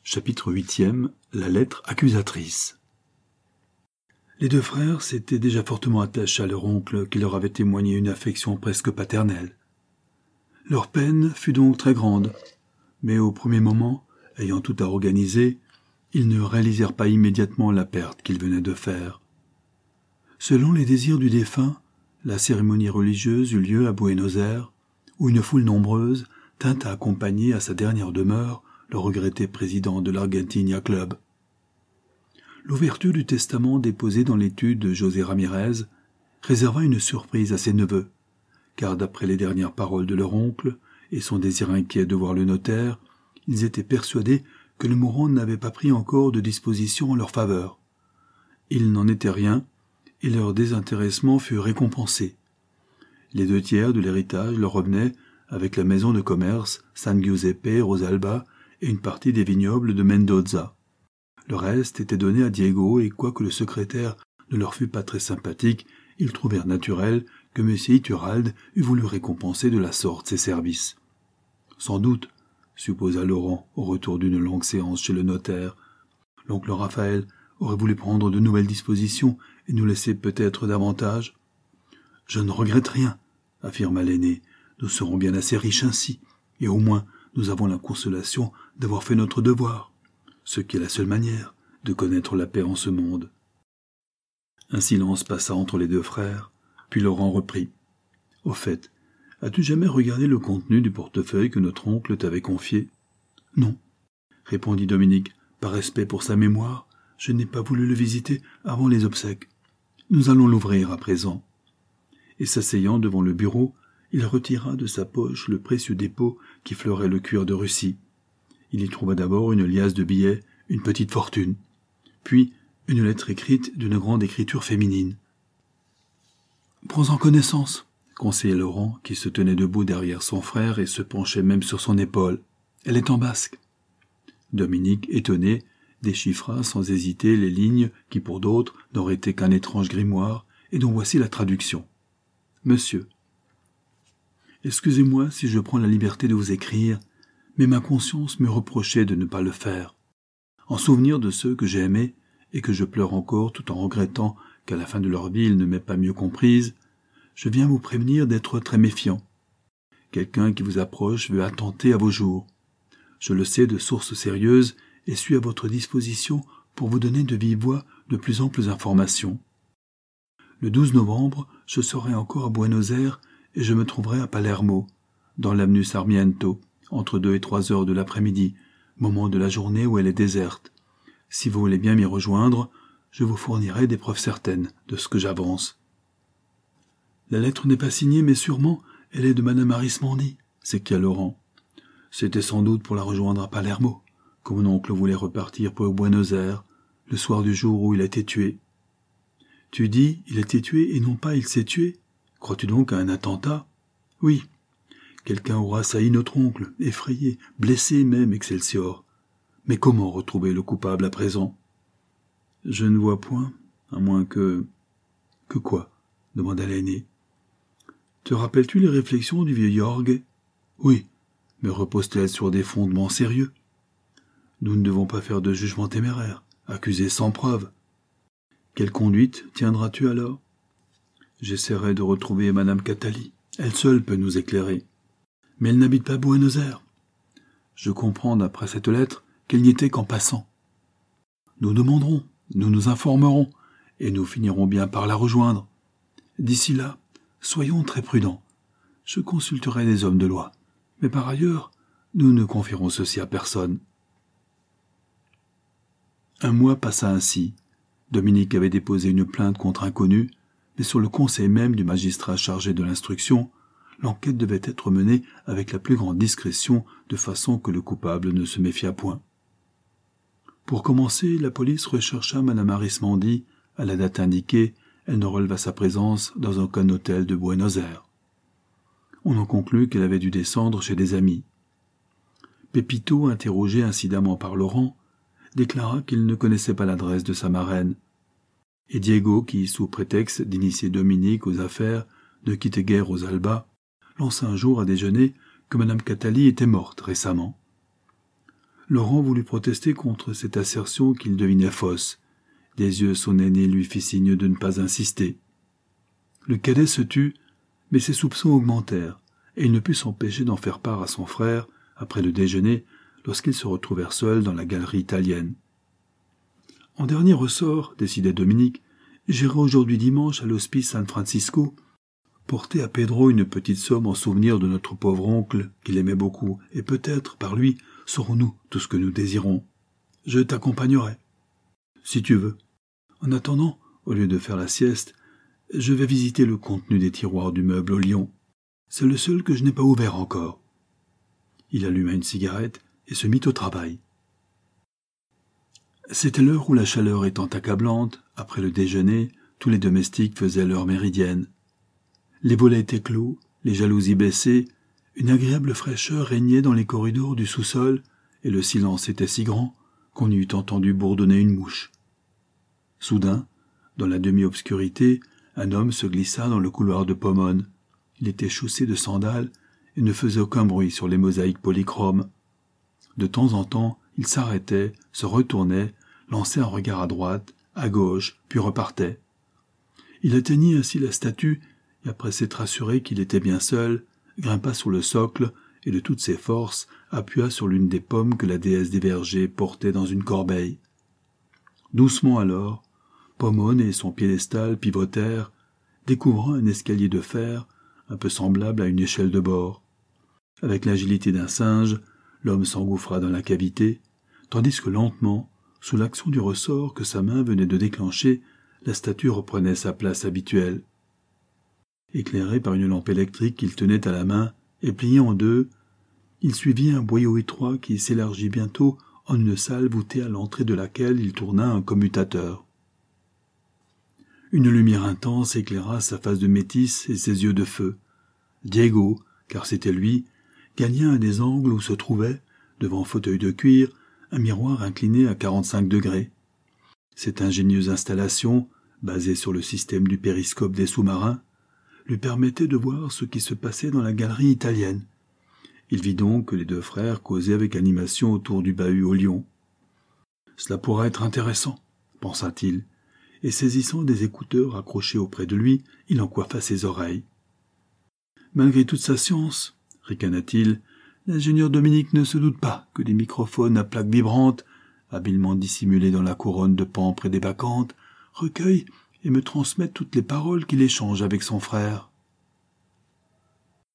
Chapitre 8e. La lettre accusatrice. Les deux frères s'étaient déjà fortement attachés à leur oncle qui leur avait témoigné une affection presque paternelle. Leur peine fut donc très grande, mais au premier moment, ayant tout à organiser, ils ne réalisèrent pas immédiatement la perte qu'ils venaient de faire. Selon les désirs du défunt, la cérémonie religieuse eut lieu à Buenos Aires, où une foule nombreuse tint à accompagner à sa dernière demeure le regretté président de l'Argentinia Club. L'ouverture du testament déposé dans l'étude de José Ramirez réserva une surprise à ses neveux, car d'après les dernières paroles de leur oncle et son désir inquiet de voir le notaire, ils étaient persuadés que le mourant n'avait pas pris encore de dispositions en leur faveur. Il n'en était rien, et leur désintéressement fut récompensé. Les 2/3 de l'héritage leur revenaient avec la maison de commerce San Giuseppe Rosalba et une partie des vignobles de Mendoza. Le reste était donné à Diego, et quoique le secrétaire ne leur fût pas très sympathique, ils trouvèrent naturel que M. Iturralde eût voulu récompenser de la sorte ses services. Sans doute, supposa Laurent au retour d'une longue séance chez le notaire, l'oncle Raphaël aurait voulu prendre de nouvelles dispositions et nous laisser peut-être davantage. « Je ne regrette rien, » affirma l'aîné. « Nous serons bien assez riches ainsi, et au moins nous avons la consolation d'avoir fait notre devoir, ce qui est la seule manière de connaître la paix en ce monde. » Un silence passa entre les deux frères, puis Laurent reprit. « Au fait, as-tu jamais regardé le contenu du portefeuille que notre oncle t'avait confié ?»« Non, » répondit Dominique. « Par respect pour sa mémoire, je n'ai pas voulu le visiter avant les obsèques. Nous allons l'ouvrir à présent. » Et s'asseyant devant le bureau, il retira de sa poche le précieux dépôt qui fleurait le cuir de Russie. Il y trouva d'abord une liasse de billets, une petite fortune, puis une lettre écrite d'une grande écriture féminine. « Prends-en connaissance, » conseillait Laurent, qui se tenait debout derrière son frère et se penchait même sur son épaule. « Elle est en basque. » Dominique, étonné, déchiffra sans hésiter les lignes qui pour d'autres n'auraient été qu'un étrange grimoire et dont voici la traduction. « Monsieur, excusez-moi si je prends la liberté de vous écrire, mais ma conscience me reprochait de ne pas le faire. En souvenir de ceux que j'ai aimés et que je pleure encore tout en regrettant qu'à la fin de leur vie ils ne m'aient pas mieux comprise, je viens vous prévenir d'être très méfiant. Quelqu'un qui vous approche veut attenter à vos jours. Je le sais de sources sérieuses et suis à votre disposition pour vous donner de vive voix de plus amples informations. Le 12 novembre, je serai encore à Buenos Aires et je me trouverai à Palermo, dans l'avenue Sarmiento, entre 2 et 3 heures de l'après-midi, moment de la journée où elle est déserte. Si vous voulez bien m'y rejoindre, je vous fournirai des preuves certaines de ce que j'avance. « La lettre n'est pas signée, mais sûrement elle est de Madame Arismendi, » s'écria Laurent. « C'était sans doute pour la rejoindre à Palermo, comme mon oncle voulait repartir pour Buenos Aires, le soir du jour où il a été tué. »« Tu dis, il a été tué et non pas il s'est tué ? Crois-tu donc à un attentat ? » ?»« Oui. Quelqu'un aura assailli notre oncle, effrayé, blessé même, Excelsior. Mais comment retrouver le coupable à présent ? » ?»« Je ne vois point, à moins que... »« Que quoi ? » demanda l'aîné. « Te rappelles-tu les réflexions du vieux Jorge ? » ?»« Oui, mais reposent-elles sur des fondements sérieux ? Nous ne devons pas faire de jugement téméraire, accuser sans preuve. Quelle conduite tiendras-tu alors ? J'essaierai de retrouver Madame Catali. Elle seule peut nous éclairer. Mais elle n'habite pas Buenos Aires. Je comprends d'après cette lettre qu'elle n'y était qu'en passant. Nous demanderons, nous nous informerons, et nous finirons bien par la rejoindre. D'ici là, soyons très prudents. Je consulterai des hommes de loi, mais par ailleurs, nous ne confierons ceci à personne. Un mois passa ainsi. Dominique avait déposé une plainte contre inconnu, mais sur le conseil même du magistrat chargé de l'instruction, l'enquête devait être menée avec la plus grande discrétion, de façon que le coupable ne se méfiât point. Pour commencer, la police rechercha Madame Arismendi. À la date indiquée, elle ne releva sa présence dans aucun hôtel de Buenos Aires. On en conclut qu'elle avait dû descendre chez des amis. Pépito, interrogé incidemment par Laurent, déclara qu'il ne connaissait pas l'adresse de sa marraine. Et Diego, qui, sous prétexte d'initier Dominique aux affaires, ne quittait guère Rosalba, lança un jour à déjeuner que Madame Catali était morte récemment. Laurent voulut protester contre cette assertion qu'il devinait fausse. Des yeux, son aîné lui fit signe de ne pas insister. Le cadet se tut, mais ses soupçons augmentèrent, et il ne put s'empêcher d'en faire part à son frère, après le déjeuner, lorsqu'ils se retrouvèrent seuls dans la galerie italienne. « En dernier ressort, décidait Dominique, j'irai aujourd'hui dimanche à l'hospice San Francisco porter à Pedro une petite somme en souvenir de notre pauvre oncle, qu'il aimait beaucoup, et peut-être, par lui, saurons-nous tout ce que nous désirons. Je t'accompagnerai. Si tu veux. En attendant, au lieu de faire la sieste, je vais visiter le contenu des tiroirs du meuble au lion. C'est le seul que je n'ai pas ouvert encore. » Il alluma une cigarette et se mit au travail. C'était l'heure où la chaleur étant accablante, après le déjeuner, tous les domestiques faisaient leur méridienne. Les volets étaient clos, les jalousies baissées, une agréable fraîcheur régnait dans les corridors du sous-sol, et le silence était si grand qu'on y eût entendu bourdonner une mouche. Soudain, dans la demi-obscurité, un homme se glissa dans le couloir de Pomone. Il était chaussé de sandales et ne faisait aucun bruit sur les mosaïques polychromes. De temps en temps, il s'arrêtait, se retournait, lançait un regard à droite, à gauche, puis repartait. Il atteignit ainsi la statue, et après s'être assuré qu'il était bien seul, grimpa sur le socle et de toutes ses forces appuya sur l'une des pommes que la déesse des vergers portait dans une corbeille. Doucement alors, Pomone et son piédestal pivotèrent, découvrant un escalier de fer, un peu semblable à une échelle de bord. Avec l'agilité d'un singe, l'homme s'engouffra dans la cavité, tandis que lentement, sous l'action du ressort que sa main venait de déclencher, la statue reprenait sa place habituelle. Éclairé par une lampe électrique qu'il tenait à la main et pliée en deux, il suivit un boyau étroit qui s'élargit bientôt en une salle voûtée à l'entrée de laquelle il tourna un commutateur. Une lumière intense éclaira sa face de métis et ses yeux de feu. Diego, car c'était lui, gagna un des angles où se trouvait, devant un fauteuil de cuir, un miroir incliné à 45 degrés. Cette ingénieuse installation, basée sur le système du périscope des sous-marins, lui permettait de voir ce qui se passait dans la galerie italienne. Il vit donc que les deux frères causaient avec animation autour du bahut au lion. « Cela pourrait être intéressant, » pensa-t-il, et saisissant des écouteurs accrochés auprès de lui, il en coiffa ses oreilles. Malgré toute sa science, ricana-t-il, l'ingénieur Dominique ne se doute pas que des microphones à plaques vibrantes, habilement dissimulés dans la couronne de pampres et des bacchantes, recueillent et me transmettent toutes les paroles qu'il échange avec son frère.